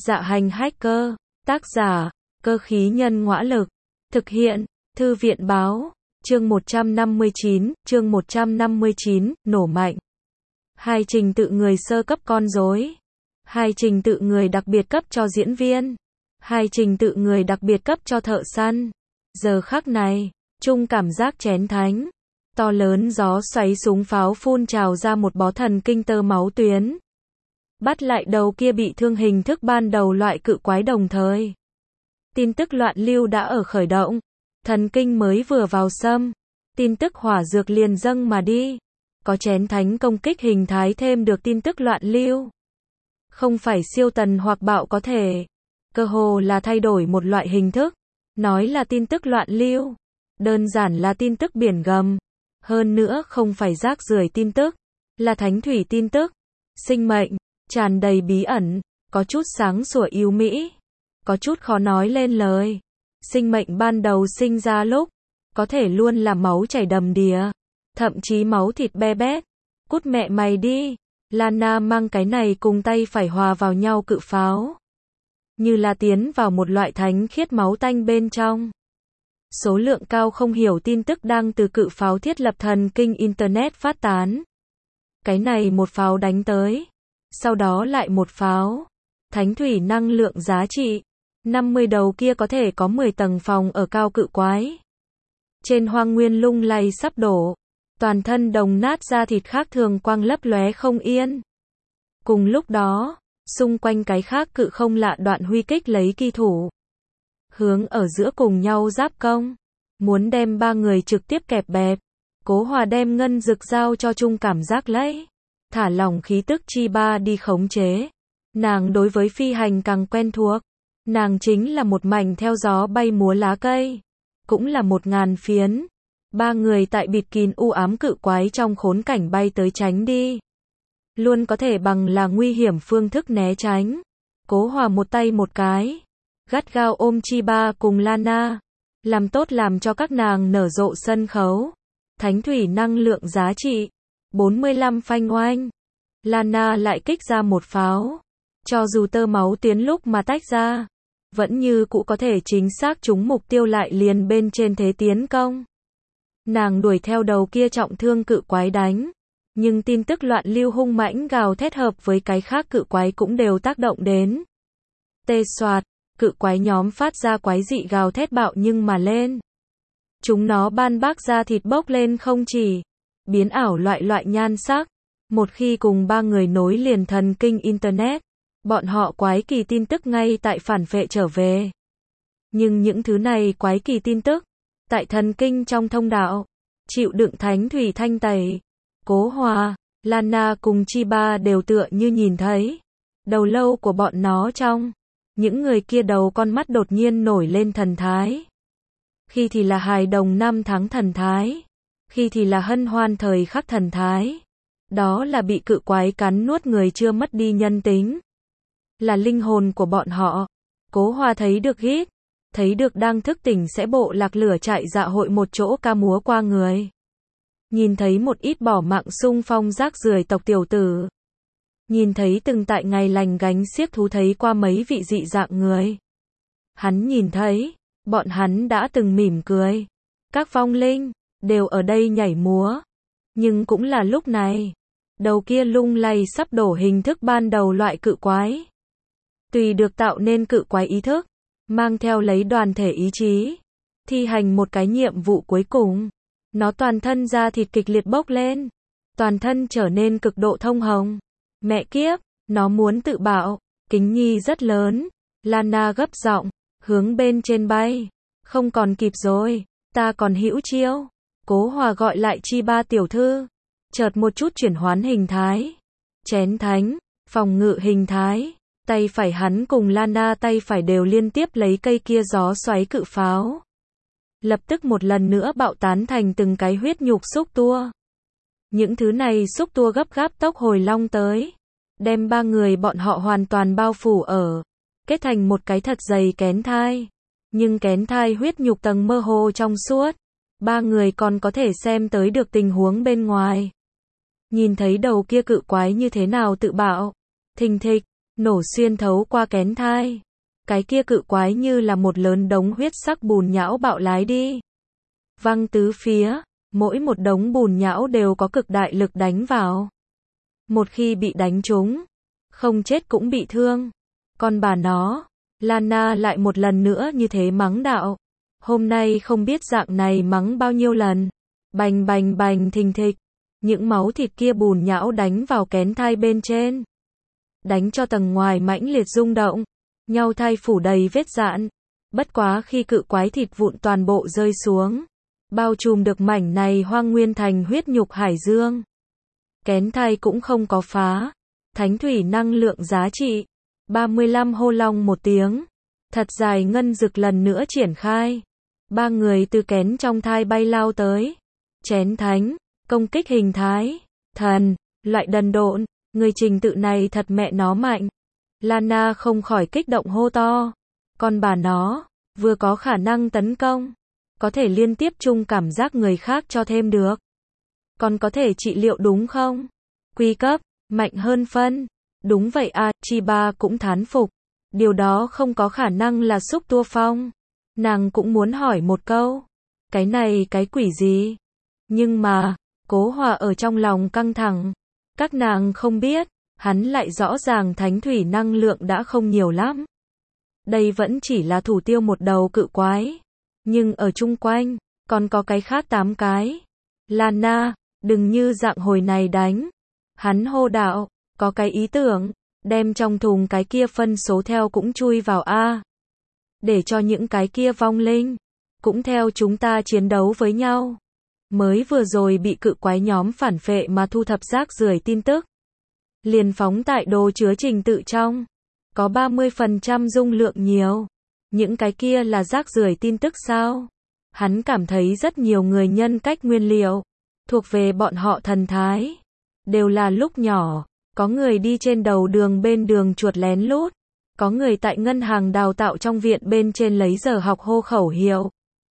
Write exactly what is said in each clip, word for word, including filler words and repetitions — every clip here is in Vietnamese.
Dạ hành hacker, tác giả, cơ khí nhân ngõa lực, thực hiện, thư viện báo, chương một trăm năm mươi chín, chương một trăm năm mươi chín, nổ mạnh. Hai trình tự người sơ cấp con rối. Hai trình tự người đặc biệt cấp cho diễn viên. Hai trình tự người đặc biệt cấp cho thợ săn. Giờ khắc này, chung cảm giác chén thánh. To lớn gió xoáy súng pháo phun trào ra một bó thần kinh tơ máu tuyến. Bắt lại đầu kia bị thương hình thức ban đầu loại cự quái đồng thời. Tin tức loạn lưu đã ở khởi động. Thần kinh mới vừa vào xâm. Tin tức hỏa dược liền dâng mà đi. Có chén thánh công kích hình thái thêm được tin tức loạn lưu. Không phải siêu tần hoặc bạo có thể. Cơ hồ là thay đổi một loại hình thức. Nói là tin tức loạn lưu. Đơn giản là tin tức biển gầm. Hơn nữa không phải rác rưởi tin tức. Là thánh thủy tin tức. Sinh mệnh. Tràn đầy bí ẩn. Có chút sáng sủa yêu mỹ. Có chút khó nói lên lời. Sinh mệnh ban đầu sinh ra lúc. Có thể luôn là máu chảy đầm đìa. Thậm chí máu thịt be bét. Cút mẹ mày đi. Lana mang cái này cùng tay phải hòa vào nhau cự pháo. Như là tiến vào một loại thánh khiết máu tanh bên trong. Số lượng cao không hiểu tin tức đang từ cự pháo thiết lập thần kinh Internet phát tán. Cái này một pháo đánh tới. Sau đó lại một pháo. Thánh thủy năng lượng giá trị. năm mươi đầu kia có thể có mười tầng phòng ở cao cự quái. Trên hoang nguyên lung lay sắp đổ. Toàn thân đồng nát da thịt khác thường quang lấp lóe không yên. Cùng lúc đó, xung quanh cái khác cự không lạ đoạn huy kích lấy kỳ thủ. Hướng ở giữa cùng nhau giáp công. Muốn đem ba người trực tiếp kẹp bẹp. Cố Hòa đem ngân dực giao cho chung cảm giác lấy. Thả lỏng khí tức chi ba đi khống chế. Nàng đối với phi hành càng quen thuộc. Nàng chính là một mảnh theo gió bay múa lá cây. Cũng là một ngàn phiến. Ba người tại bịt kín u ám cự quái trong khốn cảnh bay tới tránh đi. Luôn có thể bằng là nguy hiểm phương thức né tránh. Cố Hòa một tay một cái. Gắt gao ôm Chi Ba cùng Lana. Làm tốt làm cho các nàng nở rộ sân khấu. Thánh thủy năng lượng giá trị. bốn mươi lăm phanh oanh. Lana lại kích ra một pháo. Cho dù tơ máu tuyến lúc mà tách ra. Vẫn như cũ có thể chính xác trúng mục tiêu lại liền bên trên thế tiến công. Nàng đuổi theo đầu kia trọng thương cự quái đánh. Nhưng tin tức loạn lưu hung mãnh gào thét hợp với cái khác cự quái cũng đều tác động đến. Tê soạt, cự quái nhóm phát ra quái dị gào thét bạo nhưng mà lên. Chúng nó ban bác ra thịt bốc lên không chỉ. Biến ảo loại loại nhan sắc. Một khi cùng ba người nối liền thần kinh Internet. Bọn họ quái kỳ tin tức ngay tại phản phệ trở về. Nhưng những thứ này quái kỳ tin tức. Tại thần kinh trong thông đạo. Chịu đựng thánh thủy thanh tẩy. Cố Hòa, Lana cùng Chi Ba đều tựa như nhìn thấy. Đầu lâu của bọn nó trong. Những người kia đầu con mắt đột nhiên nổi lên thần thái. Khi thì là hài đồng năm tháng thần thái. Khi thì là hân hoan thời khắc thần thái. Đó là bị cự quái cắn nuốt người chưa mất đi nhân tính. Là linh hồn của bọn họ. Cố Hòa thấy được hít. Thấy được đang thức tỉnh sẽ bộ lạc lửa chạy dạ hội một chỗ ca múa qua người. Nhìn thấy một ít bỏ mạng xung phong rác rưởi tộc tiểu tử. Nhìn thấy từng tại ngày lành gánh xiếc thú thấy qua mấy vị dị dạng người. Hắn nhìn thấy, bọn hắn đã từng mỉm cười. Các vong linh, đều ở đây nhảy múa. Nhưng cũng là lúc này, đầu kia lung lay sắp đổ hình thức ban đầu loại cự quái. Tùy được tạo nên cự quái ý thức. Mang theo lấy đoàn thể ý chí. Thi hành một cái nhiệm vụ cuối cùng. Nó toàn thân da thịt kịch liệt bốc lên. Toàn thân trở nên cực độ thông hồng. Mẹ kiếp, nó muốn tự bạo. Kính nhi rất lớn. Lana gấp giọng, hướng bên trên bay. Không còn kịp rồi, ta còn hữu chiêu. Cố Hòa gọi lại Chi Ba tiểu thư. Chợt một chút chuyển hoán hình thái. Chén thánh, phòng ngự hình thái. Tay phải hắn cùng Lana tay phải đều liên tiếp lấy cây kia gió xoáy cự pháo. Lập tức một lần nữa bạo tán thành từng cái huyết nhục xúc tua. Những thứ này xúc tua gấp gáp tốc hồi long tới. Đem ba người bọn họ hoàn toàn bao phủ ở. Kết thành một cái thật dày kén thai. Nhưng kén thai huyết nhục tầng mơ hồ trong suốt. Ba người còn có thể xem tới được tình huống bên ngoài. Nhìn thấy đầu kia cự quái như thế nào tự bạo. Thình thịch. nổ xuyên thấu qua kén thai. Cái kia cự quái như là một lớn đống huyết sắc bùn nhão bạo lái đi. Văng tứ phía, mỗi một đống bùn nhão đều có cực đại lực đánh vào. Một khi bị đánh trúng, không chết cũng bị thương. Con bà nó, Lana lại một lần nữa như thế mắng đạo. Hôm nay không biết dạng này mắng bao nhiêu lần. Bành bành bành thình thịch. Những máu thịt kia bùn nhão đánh vào kén thai bên trên. Đánh cho tầng ngoài mãnh liệt rung động. Nhau thai phủ đầy vết dạn. Bất quá khi cự quái thịt vụn toàn bộ rơi xuống. Bao trùm được mảnh này hoang nguyên thành huyết nhục hải dương. Kén thai cũng không có phá. Thánh thủy năng lượng giá trị. ba mươi lăm hô long một tiếng. Thật dài ngân dực lần nữa triển khai. Ba người từ kén trong thai bay lao tới. Chén thánh, công kích hình thái, thần, loại đần độn, người trình tự này thật mẹ nó mạnh. Lana không khỏi kích động hô to. Con bà nó, vừa có khả năng tấn công, có thể liên tiếp chung cảm giác người khác cho thêm được. Còn có thể trị liệu đúng không? Quy cấp, mạnh hơn phân. Đúng vậy à, Chiba cũng thán phục. Điều đó không có khả năng là xúc tua phong. Nàng cũng muốn hỏi một câu. Cái này cái quỷ gì? Nhưng mà, Cố Hòa ở trong lòng căng thẳng. Các nàng không biết, hắn lại rõ ràng thánh thủy năng lượng đã không nhiều lắm. Đây vẫn chỉ là thủ tiêu một đầu cự quái. Nhưng ở chung quanh, còn có cái khác tám cái. Lana, đừng như dạng hồi này đánh. Hắn hô đạo, có cái ý tưởng, đem trong thùng cái kia phân số theo cũng chui vào A. Để cho những cái kia vong linh, cũng theo chúng ta chiến đấu với nhau. Mới vừa rồi bị cự quái nhóm phản phệ mà thu thập rác rưởi tin tức. Liền phóng tại đồ chứa trình tự trong. Có ba mươi phần trăm dung lượng nhiều. Những cái kia là rác rưởi tin tức sao? Hắn cảm thấy rất nhiều người nhân cách nguyên liệu. Thuộc về bọn họ thần thái. Đều là lúc nhỏ. Có người đi trên đầu đường bên đường chuột lén lút. Có người tại ngân hàng đào tạo trong viện bên trên lấy giờ học hô khẩu hiệu.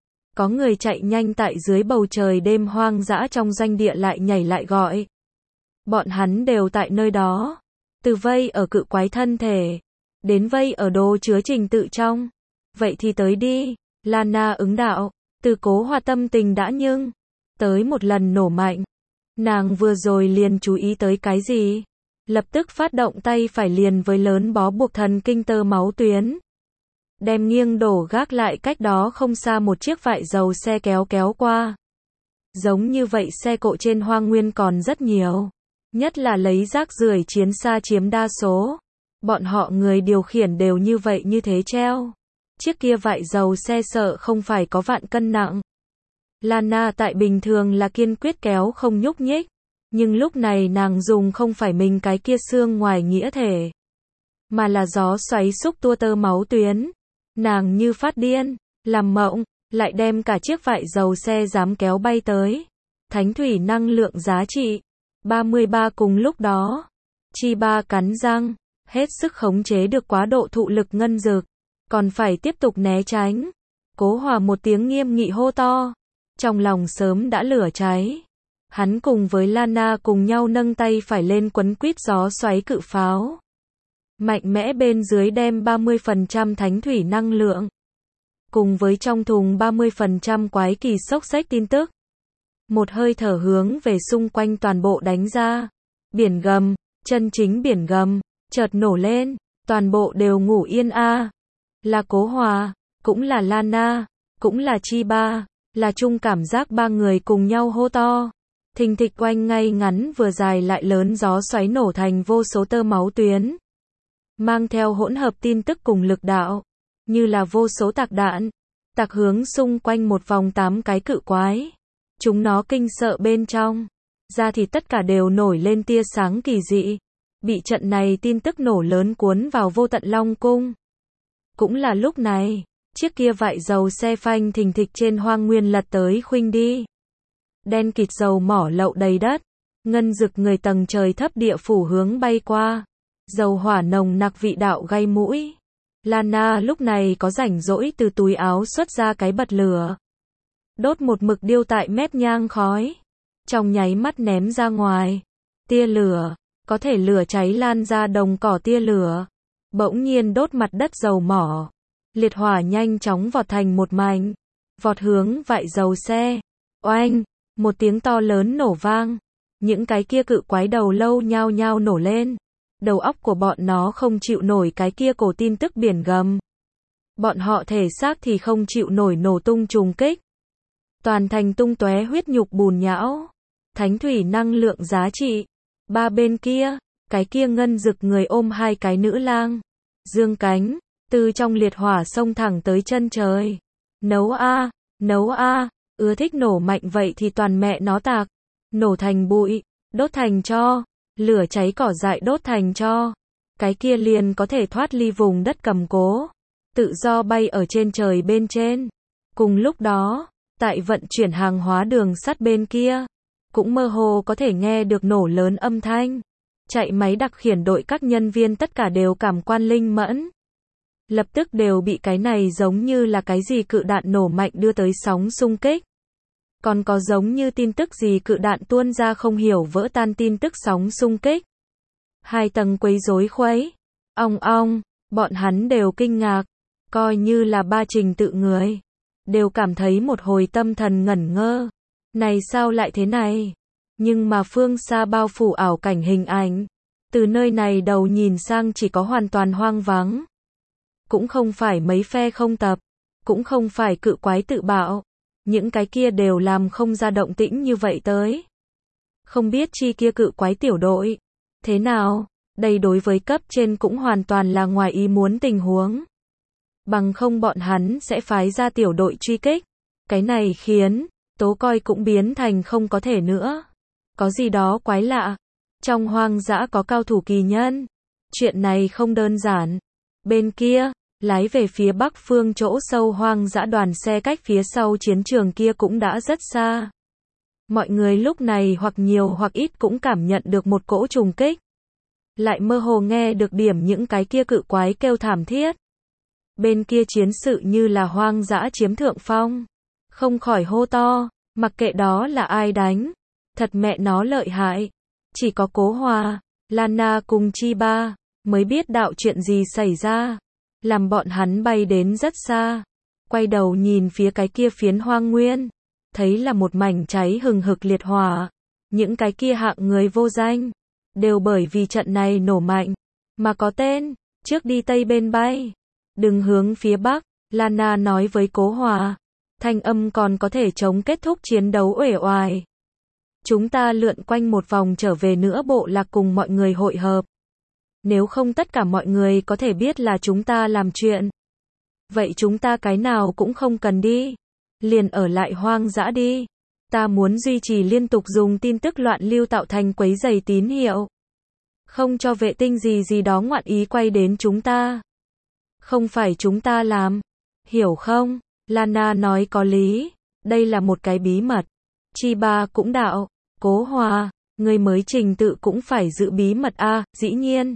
Có người chạy nhanh tại dưới bầu trời đêm hoang dã trong doanh địa lại nhảy lại gọi. Bọn hắn đều tại nơi đó. Từ vây ở cự quái thân thể. Đến vây ở đồ chứa trình tự trong. Vậy thì tới đi. Lana ứng đạo. Từ Cố Hòa tâm tình đã nhưng. Tới một lần nổ mạnh. Nàng vừa rồi liền chú ý tới cái gì? Lập tức phát động tay phải liền với lớn bó buộc thần kinh tơ máu tuyến. Đem nghiêng đổ gác lại cách đó không xa một chiếc vại dầu xe kéo kéo qua. Giống như vậy xe cộ trên hoang nguyên còn rất nhiều. Nhất là lấy rác rưởi chiến xa chiếm đa số. Bọn họ người điều khiển đều như vậy như thế treo. Chiếc kia vại dầu xe sợ không phải có vạn cân nặng. Lana tại bình thường là kiên quyết kéo không nhúc nhích. Nhưng lúc này nàng dùng không phải mình cái kia xương ngoài nghĩa thể. Mà là gió xoáy xúc tua tơ máu tuyến. Nàng như phát điên, làm mộng, lại đem cả chiếc vại dầu xe dám kéo bay tới. Thánh thủy năng lượng giá trị. ba mươi ba cùng lúc đó. Chiba cắn răng, hết sức khống chế được quá độ thụ lực ngân dực. Còn phải tiếp tục né tránh. Cố Hòa một tiếng nghiêm nghị hô to. Trong lòng sớm đã lửa cháy. Hắn cùng với Lana cùng nhau nâng tay phải lên quấn quýt gió xoáy cự pháo. Mạnh mẽ bên dưới đem ba mươi phần trăm thánh thủy năng lượng. Cùng với trong thùng ba mươi phần trăm quái kỳ xốc xách tin tức. Một hơi thở hướng về xung quanh toàn bộ đánh ra. Biển gầm, chân chính biển gầm, chợt nổ lên, toàn bộ đều ngủ yên a. À. Là Cố Hòa, cũng là Lana, cũng là Chiba, là chung cảm giác ba người cùng nhau hô to. Thình thịch quanh ngay ngắn vừa dài lại lớn gió xoáy nổ thành vô số tơ máu tuyến. Mang theo hỗn hợp tin tức cùng lực đạo. Như là vô số tạc đạn. Tạc hướng xung quanh một vòng tám cái cự quái. Chúng nó kinh sợ bên trong. Ra thì tất cả đều nổi lên tia sáng kỳ dị. Bị trận này tin tức nổ lớn cuốn vào vô tận Long Cung. Cũng là lúc này. Chiếc kia vại dầu xe phanh thình thịch trên hoang nguyên lật tới khuynh đi. Đen kịt dầu mỏ lậu đầy đất. Ngân rực người tầng trời thấp địa phủ hướng bay qua. Dầu hỏa nồng nặc vị đạo gây mũi. Lana lúc này có rảnh rỗi từ túi áo xuất ra cái bật lửa. Đốt một mực điêu tại mép nhang khói. Trong nháy mắt ném ra ngoài. Tia lửa, có thể lửa cháy lan ra đồng cỏ tia lửa. Bỗng nhiên đốt mặt đất dầu mỏ. Liệt hỏa nhanh chóng vọt thành một mảnh, vọt hướng vại dầu xe. Oanh, một tiếng to lớn nổ vang. Những cái kia cự quái đầu lâu nhao nhao nổ lên. Đầu óc của bọn nó không chịu nổi cái kia cổ tin tức biển gầm. Bọn họ thể xác thì không chịu nổi nổ tung trùng kích. Toàn thành tung tóe huyết nhục bùn nhão. Thánh thủy năng lượng giá trị. Ba bên kia, cái kia ngân rực người ôm hai cái nữ lang. Dương cánh, từ trong liệt hỏa xông thẳng tới chân trời. Nấu a, nấu a, ưa thích nổ mạnh vậy thì toàn mẹ nó tạc. Nổ thành bụi, đốt thành tro, lửa cháy cỏ dại đốt thành tro. Cái kia liền có thể thoát ly vùng đất cầm cố, tự do bay ở trên trời bên trên. Cùng lúc đó, tại vận chuyển hàng hóa đường sắt bên kia, cũng mơ hồ có thể nghe được nổ lớn âm thanh. Chạy máy đặc khiển đội các nhân viên tất cả đều cảm quan linh mẫn. Lập tức đều bị cái này giống như là cái gì cự đạn nổ mạnh đưa tới sóng xung kích. Còn có giống như tin tức gì cự đạn tuôn ra không hiểu vỡ tan tin tức sóng xung kích. Hai tầng quấy rối khuấy. Ong ong, bọn hắn đều kinh ngạc. Coi như là ba trình tự người. Đều cảm thấy một hồi tâm thần ngẩn ngơ. Này sao lại thế này? Nhưng mà phương xa bao phủ ảo cảnh hình ảnh. Từ nơi này đầu nhìn sang chỉ có hoàn toàn hoang vắng. Cũng không phải mấy phe không tập. Cũng không phải cự quái tự bạo. Những cái kia đều làm không ra động tĩnh như vậy tới. Không biết chi kia cự quái tiểu đội. Thế nào? Đây đối với cấp trên cũng hoàn toàn là ngoài ý muốn tình huống. Bằng không bọn hắn sẽ phái ra tiểu đội truy kích. Cái này khiến tố coi cũng biến thành không có thể nữa. Có gì đó quái lạ. Trong hoang dã có cao thủ kỳ nhân. Chuyện này không đơn giản. Bên kia, lái về phía bắc phương chỗ sâu hoang dã đoàn xe cách phía sau chiến trường kia cũng đã rất xa. Mọi người lúc này hoặc nhiều hoặc ít cũng cảm nhận được một cỗ trùng kích. Lại mơ hồ nghe được điểm những cái kia cự quái kêu thảm thiết. Bên kia chiến sự như là hoang dã chiếm thượng phong. Không khỏi hô to, mặc kệ đó là ai đánh. Thật mẹ nó lợi hại. Chỉ có Cố Hòa, Lana cùng Chi Ba mới biết đạo chuyện gì xảy ra. Làm bọn hắn bay đến rất xa. Quay đầu nhìn phía cái kia phiến hoang nguyên. Thấy là một mảnh cháy hừng hực liệt hỏa. Những cái kia hạng người vô danh. Đều bởi vì trận này nổ mạnh. Mà có tên, trước đi tây bên bay. Đừng hướng phía bắc, Lana nói với Cố Hòa. Thanh âm còn có thể chống kết thúc chiến đấu uể oải. Chúng ta lượn quanh một vòng trở về nữa bộ lạc cùng mọi người hội hợp. Nếu không tất cả mọi người có thể biết là chúng ta làm chuyện. Vậy chúng ta cái nào cũng không cần đi. Liền ở lại hoang dã đi. Ta muốn duy trì liên tục dùng tin tức loạn lưu tạo thành quấy rầy tín hiệu. Không cho vệ tinh gì gì đó ngoạn ý quay đến chúng ta. Không phải chúng ta làm. Hiểu không? Lana nói có lý. Đây là một cái bí mật. Chi Ba cũng đạo. Cố Hòa, người mới trình tự cũng phải giữ bí mật a, à, dĩ nhiên.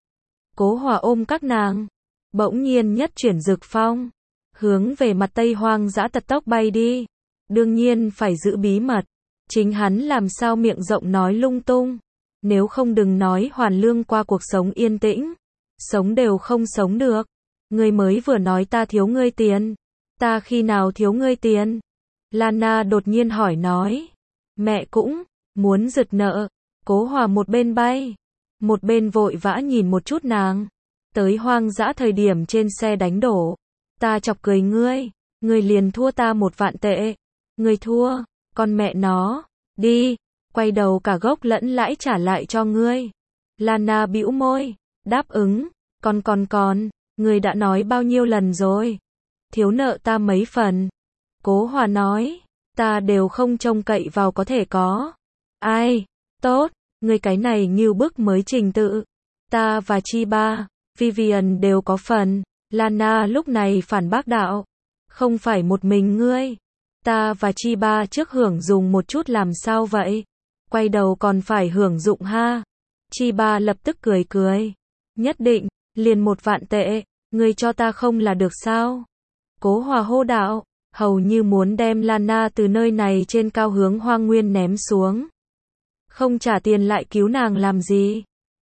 Cố Hòa ôm các nàng. Bỗng nhiên nhất chuyển dực phong. Hướng về mặt tây hoang dã tật tốc bay đi. Đương nhiên phải giữ bí mật. Chính hắn làm sao miệng rộng nói lung tung. Nếu không đừng nói hoàn lương qua cuộc sống yên tĩnh. Sống đều không sống được. Ngươi mới vừa nói ta thiếu ngươi tiền. Ta khi nào thiếu ngươi tiền? Lana đột nhiên hỏi nói. Mẹ cũng muốn giật nợ. Cố Hòa một bên bay. Một bên vội vã nhìn một chút nàng. Tới hoang dã thời điểm trên xe đánh đổ. Ta chọc cười ngươi. Ngươi liền thua ta một vạn tệ. Ngươi thua. Con mẹ nó. Đi. Quay đầu cả gốc lẫn lãi trả lại cho ngươi. Lana bĩu môi. Đáp ứng. Còn còn còn. Ngươi đã nói bao nhiêu lần rồi. Thiếu nợ ta mấy phần. Cố Hòa nói. Ta đều không trông cậy vào có thể có. Ai. Tốt. Ngươi cái này như bức mới trình tự. Ta và Chi Ba, Vivian đều có phần. Lana lúc này phản bác đạo. Không phải một mình ngươi. Ta và Chi Ba trước hưởng dùng một chút làm sao vậy? Quay đầu còn phải hưởng dụng ha. Chi Ba lập tức cười cười. Nhất định, liền một vạn tệ, ngươi cho ta không là được sao? Cố Hòa hô đạo, hầu như muốn đem Lana từ nơi này trên cao hướng hoang nguyên ném xuống. Không trả tiền lại cứu nàng làm gì?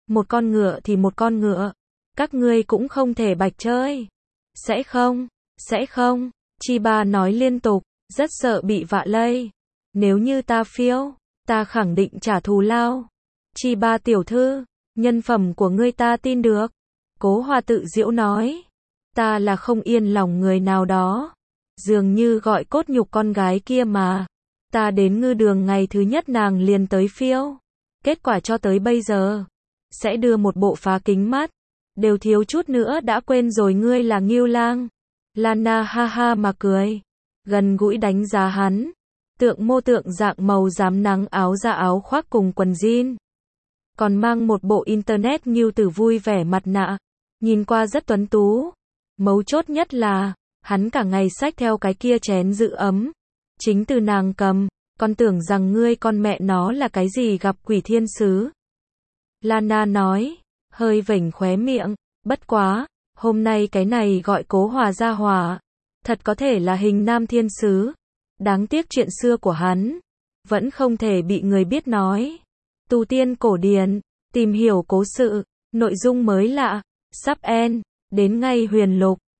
Một con ngựa thì một con ngựa. Các ngươi cũng không thể bạch chơi. Sẽ không, sẽ không, Chiba nói liên tục, rất sợ bị vạ lây. Nếu như ta phiêu, ta khẳng định trả thù lao. Chiba tiểu thư, nhân phẩm của ngươi ta tin được. Cố Hòa tự giễu nói. Ta là không yên lòng người nào đó. Dường như gọi cốt nhục con gái kia mà. Ta đến ngư đường ngày thứ nhất nàng liền tới phiêu. Kết quả cho tới bây giờ. Sẽ đưa một bộ phá kính mắt. Đều thiếu chút nữa đã quên rồi ngươi là Ngưu Lang. Lana ha ha mà cười. Gần gũi đánh giá hắn. Tượng mô tượng dạng màu rám nắng áo da áo khoác cùng quần jean. Còn mang một bộ internet Ngưu Tử vui vẻ mặt nạ. Nhìn qua rất tuấn tú. Mấu chốt nhất là, hắn cả ngày xách theo cái kia chén giữ ấm. Chính từ nàng cầm, con tưởng rằng ngươi con mẹ nó là cái gì gặp quỷ thiên sứ. Lana nói, hơi vểnh khóe miệng, bất quá, hôm nay cái này gọi Cố Hòa ra hòa. Thật có thể là hình nam thiên sứ. Đáng tiếc chuyện xưa của hắn, vẫn không thể bị người biết nói. Tu tiên cổ điển, tìm hiểu cố sự, nội dung mới lạ, sắp end, đến ngay huyền lục.